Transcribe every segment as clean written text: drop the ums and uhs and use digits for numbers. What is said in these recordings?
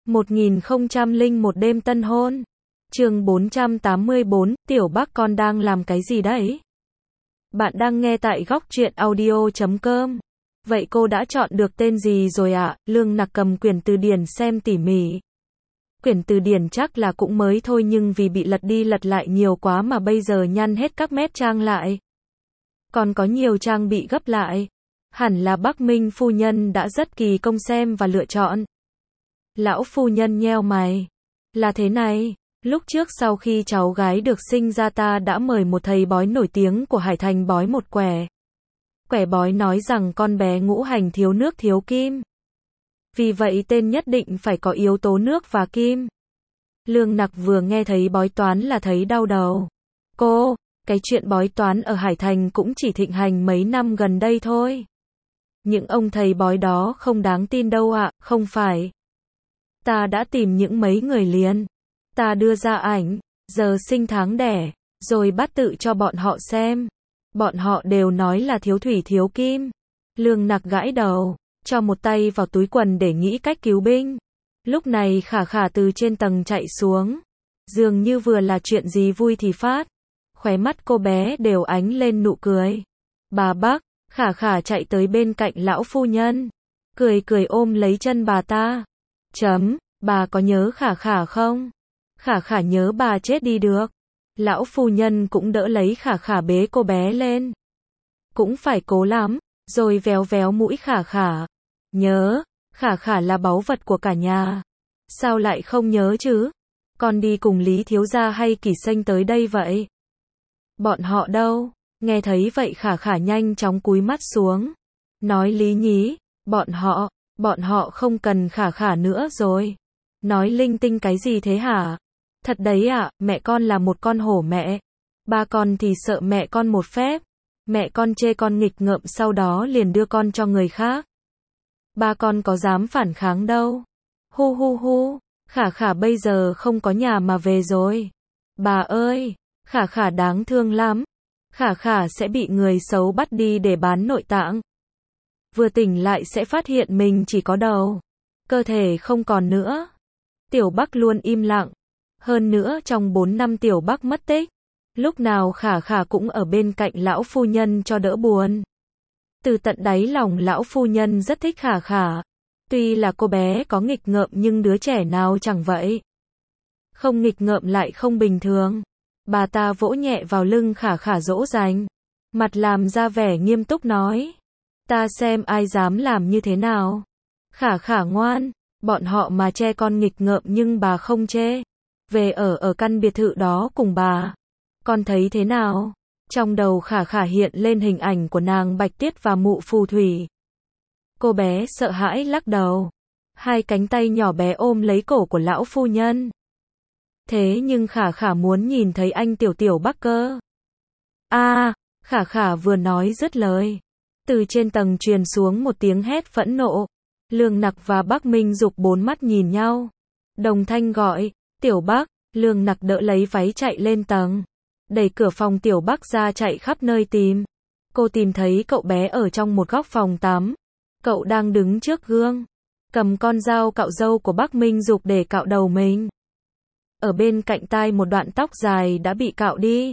1001 đêm tân hôn. Chương 484, Tiểu Bắc con đang làm cái gì đấy? Bạn đang nghe tại góc truyện audio.com. Vậy cô đã chọn được tên gì rồi ạ? Lương Nặc cầm quyển từ điển xem tỉ mỉ. Quyển từ điển chắc là cũng mới thôi nhưng vì bị lật đi lật lại nhiều quá mà bây giờ nhăn hết các mép trang lại. Còn có nhiều trang bị gấp lại. Hẳn là Bắc Minh phu nhân đã rất kỳ công xem và lựa chọn. Lão phu nhân nheo mày. Là thế này, lúc trước sau khi cháu gái được sinh ra ta đã mời một thầy bói nổi tiếng của Hải Thành bói một quẻ. Quẻ bói nói rằng con bé ngũ hành thiếu nước thiếu kim. Vì vậy tên nhất định phải có yếu tố nước và kim. Lương Nặc vừa nghe thấy bói toán là thấy đau đầu. Cô, cái chuyện bói toán ở Hải Thành cũng chỉ thịnh hành mấy năm gần đây thôi. Những ông thầy bói đó không đáng tin đâu ạ, không phải. Ta đã tìm những mấy người liền. Ta đưa ra ảnh, giờ sinh tháng đẻ, rồi bắt tự cho bọn họ xem. Bọn họ đều nói là thiếu thủy thiếu kim. Lương Nặc gãi đầu, cho một tay vào túi quần để nghĩ cách cứu binh. Lúc này Khả Khả từ trên tầng chạy xuống. Dường như vừa là chuyện gì vui thì phát. Khóe mắt cô bé đều ánh lên nụ cười. Bà Bắc, Khả Khả chạy tới bên cạnh lão phu nhân. Cười cười ôm lấy chân bà ta. Bà có nhớ Khả Khả không? Khả Khả nhớ bà chết đi được. Lão phu nhân cũng đỡ lấy Khả Khả bế cô bé lên. Cũng phải cố lắm, rồi véo véo mũi Khả Khả. Nhớ, Khả Khả là báu vật của cả nhà. Sao lại không nhớ chứ? Con đi cùng Lý thiếu gia hay Kỳ Sênh tới đây vậy? Bọn họ đâu? Nghe thấy vậy Khả Khả nhanh chóng cúi mắt xuống. Nói Lý nhí, bọn họ không cần Khả Khả nữa rồi. Nói linh tinh cái gì thế hả? Thật đấy ạ, mẹ con là một con hổ mẹ. Ba con thì sợ mẹ con một phép. Mẹ con chê con nghịch ngợm sau đó liền đưa con cho người khác. Ba con có dám phản kháng đâu. Hu hu hu, Khả Khả bây giờ không có nhà mà về rồi. Bà ơi, Khả Khả đáng thương lắm. Khả Khả sẽ bị người xấu bắt đi để bán nội tạng. Vừa tỉnh lại sẽ phát hiện mình chỉ có đầu. Cơ thể không còn nữa. Tiểu Bắc luôn im lặng. Hơn nữa trong 4 năm Tiểu Bắc mất tích. Lúc nào Khả Khả cũng ở bên cạnh lão phu nhân cho đỡ buồn. Từ tận đáy lòng lão phu nhân rất thích Khả Khả. Tuy là cô bé có nghịch ngợm nhưng đứa trẻ nào chẳng vậy. Không nghịch ngợm lại không bình thường. Bà ta vỗ nhẹ vào lưng Khả Khả dỗ dành. Mặt làm ra vẻ nghiêm túc nói. Ta xem ai dám làm như thế nào. Khả Khả ngoan. Bọn họ mà che con nghịch ngợm nhưng bà không chê. Về ở căn biệt thự đó cùng bà. Con thấy thế nào? Trong đầu Khả Khả hiện lên hình ảnh của nàng Bạch Tiết và mụ phù thủy. Cô bé sợ hãi lắc đầu. Hai cánh tay nhỏ bé ôm lấy cổ của lão phu nhân. Thế nhưng Khả Khả muốn nhìn thấy anh Tiểu Bắc cơ. Khả Khả vừa nói dứt lời. Từ trên tầng truyền xuống một tiếng hét phẫn nộ. Lương Nặc và Bắc Minh Dục bốn mắt nhìn nhau. Đồng thanh gọi, Tiểu Bắc. Lương Nặc đỡ lấy váy chạy lên tầng. Đẩy cửa phòng Tiểu Bắc ra chạy khắp nơi tìm. Cô tìm thấy cậu bé ở trong một góc phòng tắm. Cậu đang đứng trước gương. Cầm con dao cạo râu của Bắc Minh Dục để cạo đầu mình. Ở bên cạnh tai một đoạn tóc dài đã bị cạo đi.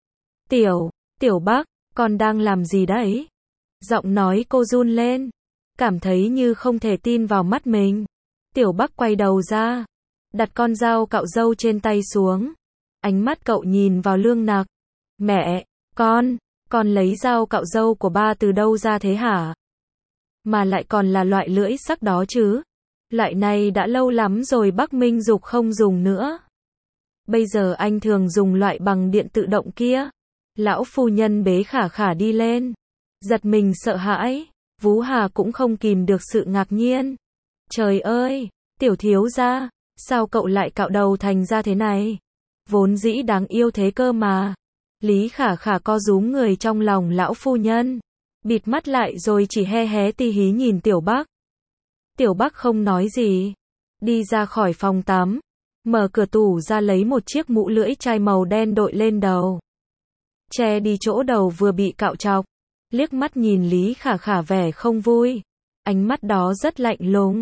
Tiểu Bắc, con đang làm gì đấy? Giọng nói cô run lên. Cảm thấy như không thể tin vào mắt mình. Tiểu Bắc quay đầu ra. Đặt con dao cạo râu trên tay xuống. Ánh mắt cậu nhìn vào Lương Nặc. Mẹ, con lấy dao cạo râu của ba từ đâu ra thế hả? Mà lại còn là loại lưỡi sắc đó chứ. Loại này đã lâu lắm rồi Bắc Minh Dục không dùng nữa. Bây giờ anh thường dùng loại bằng điện tự động kia. Lão phu nhân bế Khả Khả đi lên. Giật mình sợ hãi. Vú Hà cũng không kìm được sự ngạc nhiên. Trời ơi, Tiểu thiếu gia, sao cậu lại cạo đầu thành ra thế này? Vốn dĩ đáng yêu thế cơ mà. Lý Khả Khả co rúm người trong lòng lão phu nhân. Bịt mắt lại rồi chỉ he hé tí hí nhìn Tiểu Bắc. Tiểu Bắc không nói gì. Đi ra khỏi phòng tắm. Mở cửa tủ ra lấy một chiếc mũ lưỡi chai màu đen đội lên đầu. Che đi chỗ đầu vừa bị cạo chọc. Liếc mắt nhìn Lý Khả Khả vẻ không vui. Ánh mắt đó rất lạnh lùng.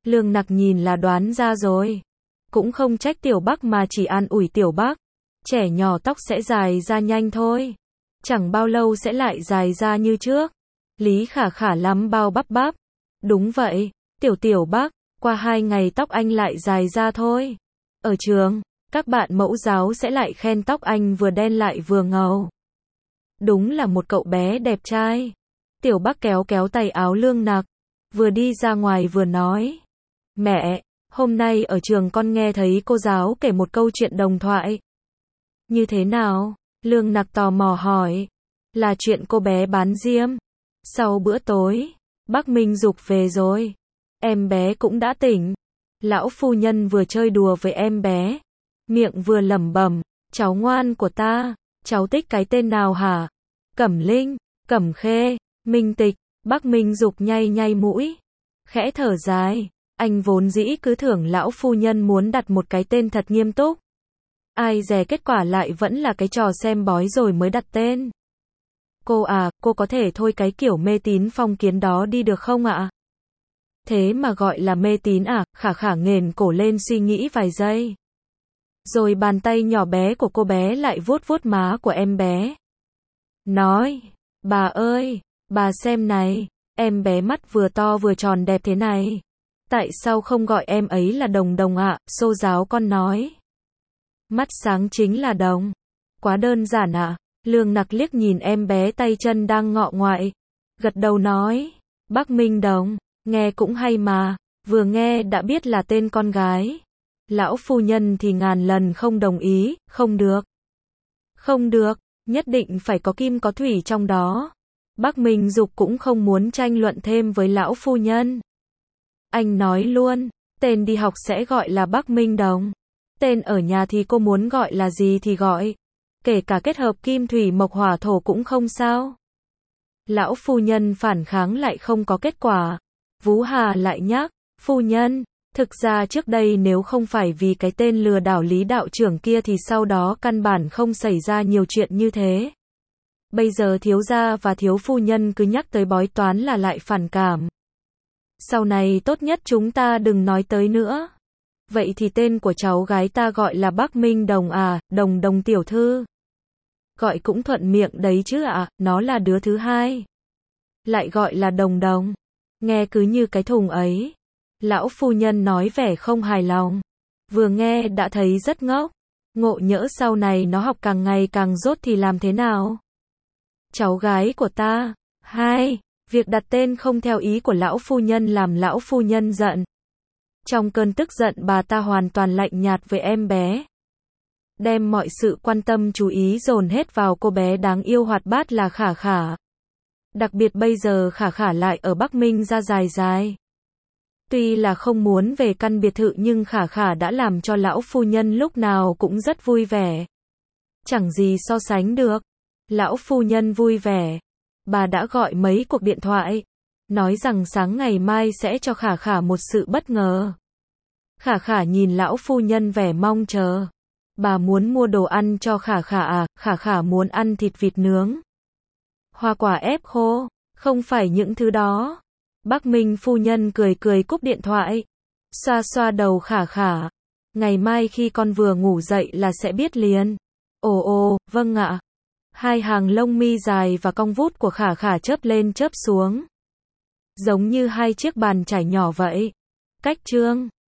Lương Nặc nhìn là đoán ra rồi. Cũng không trách Tiểu Bắc mà chỉ an ủi Tiểu Bắc. Trẻ nhỏ tóc sẽ dài ra nhanh thôi. Chẳng bao lâu sẽ lại dài ra như trước. Lý Khả Khả lắm bao bắp bắp. Đúng vậy, Tiểu Bắc, qua 2 ngày tóc anh lại dài ra thôi. Ở trường, các bạn mẫu giáo sẽ lại khen tóc anh vừa đen lại vừa ngầu. Đúng là một cậu bé đẹp trai. Tiểu Bắc kéo kéo tay áo Lương Nặc, vừa đi ra ngoài vừa nói. Mẹ, hôm nay ở trường con nghe thấy cô giáo kể một câu chuyện đồng thoại. Như thế nào? Lương Nặc tò mò hỏi. Là chuyện cô bé bán diêm. Sau bữa tối, bác Minh Dục về rồi. Em bé cũng đã tỉnh. Lão phu nhân vừa chơi đùa với em bé. Miệng vừa lẩm bẩm, cháu ngoan của ta, cháu thích cái tên nào hả? Cẩm Linh, Cẩm Khê, Minh Tịch. Bác Minh Dục nhay nhay mũi. Khẽ thở dài. Anh vốn dĩ cứ tưởng lão phu nhân muốn đặt một cái tên thật nghiêm túc. Ai dè kết quả lại vẫn là cái trò xem bói rồi mới đặt tên. Cô à, cô có thể thôi cái kiểu mê tín phong kiến đó đi được không ạ? Thế mà gọi là mê tín à? Khả Khả nghển cổ lên suy nghĩ vài giây. Rồi bàn tay nhỏ bé của cô bé lại vuốt vuốt má của em bé. Nói, bà ơi, bà xem này, em bé mắt vừa to vừa tròn đẹp thế này. Tại sao không gọi em ấy là Đồng Đồng ạ? Cô giáo con nói. Mắt sáng chính là đồng. Quá đơn giản ạ. Lương Nặc liếc nhìn em bé tay chân đang ngọ ngoại. Gật đầu nói. Bác Minh Đồng, nghe cũng hay mà. Vừa nghe đã biết là tên con gái. Lão phu nhân thì ngàn lần không đồng ý. Không được. Không được, nhất định phải có kim có thủy trong đó. Bác Minh Dục cũng không muốn tranh luận thêm với lão phu nhân. Anh nói luôn, tên đi học sẽ gọi là Bác Minh Đồng. Tên ở nhà thì cô muốn gọi là gì thì gọi. Kể cả kết hợp kim thủy mộc hỏa thổ cũng không sao. Lão phu nhân phản kháng lại không có kết quả. Vú Hà lại nhắc, phu nhân, thực ra trước đây nếu không phải vì cái tên lừa đảo Lý đạo trưởng kia thì sau đó căn bản không xảy ra nhiều chuyện như thế. Bây giờ thiếu gia và thiếu phu nhân cứ nhắc tới bói toán là lại phản cảm. Sau này tốt nhất chúng ta đừng nói tới nữa. Vậy thì tên của cháu gái ta gọi là Bác Minh Đồng à, Đồng Đồng tiểu thư. Gọi cũng thuận miệng đấy chứ ạ, nó là đứa thứ hai. Lại gọi là Đồng Đồng. Nghe cứ như cái thùng ấy. Lão phu nhân nói vẻ không hài lòng. Vừa nghe đã thấy rất ngốc. Ngộ nhỡ sau này nó học càng ngày càng dốt thì làm thế nào? Cháu gái của ta. Hai. Việc đặt tên không theo ý của lão phu nhân làm lão phu nhân giận. Trong cơn tức giận bà ta hoàn toàn lạnh nhạt với em bé. Đem mọi sự quan tâm chú ý dồn hết vào cô bé đáng yêu hoạt bát là Khả Khả. Đặc biệt bây giờ Khả Khả lại ở Bắc Minh ra dài dài. Tuy là không muốn về căn biệt thự nhưng Khả Khả đã làm cho lão phu nhân lúc nào cũng rất vui vẻ. Chẳng gì so sánh được. Lão phu nhân vui vẻ. Bà đã gọi mấy cuộc điện thoại. Nói rằng sáng ngày mai sẽ cho Khả Khả một sự bất ngờ. Khả Khả nhìn lão phu nhân vẻ mong chờ. Bà muốn mua đồ ăn cho Khả Khả à? Khả Khả muốn ăn thịt vịt nướng. Hoa quả ép khô. Không phải những thứ đó. Bác Minh phu nhân cười cười cúp điện thoại. Xoa xoa đầu Khả Khả. Ngày mai khi con vừa ngủ dậy là sẽ biết liền. Ồ, vâng ạ. Hai hàng lông mi dài và cong vút của Khả Khả chớp lên chớp xuống. Giống như hai chiếc bàn chải nhỏ vậy. Cách chương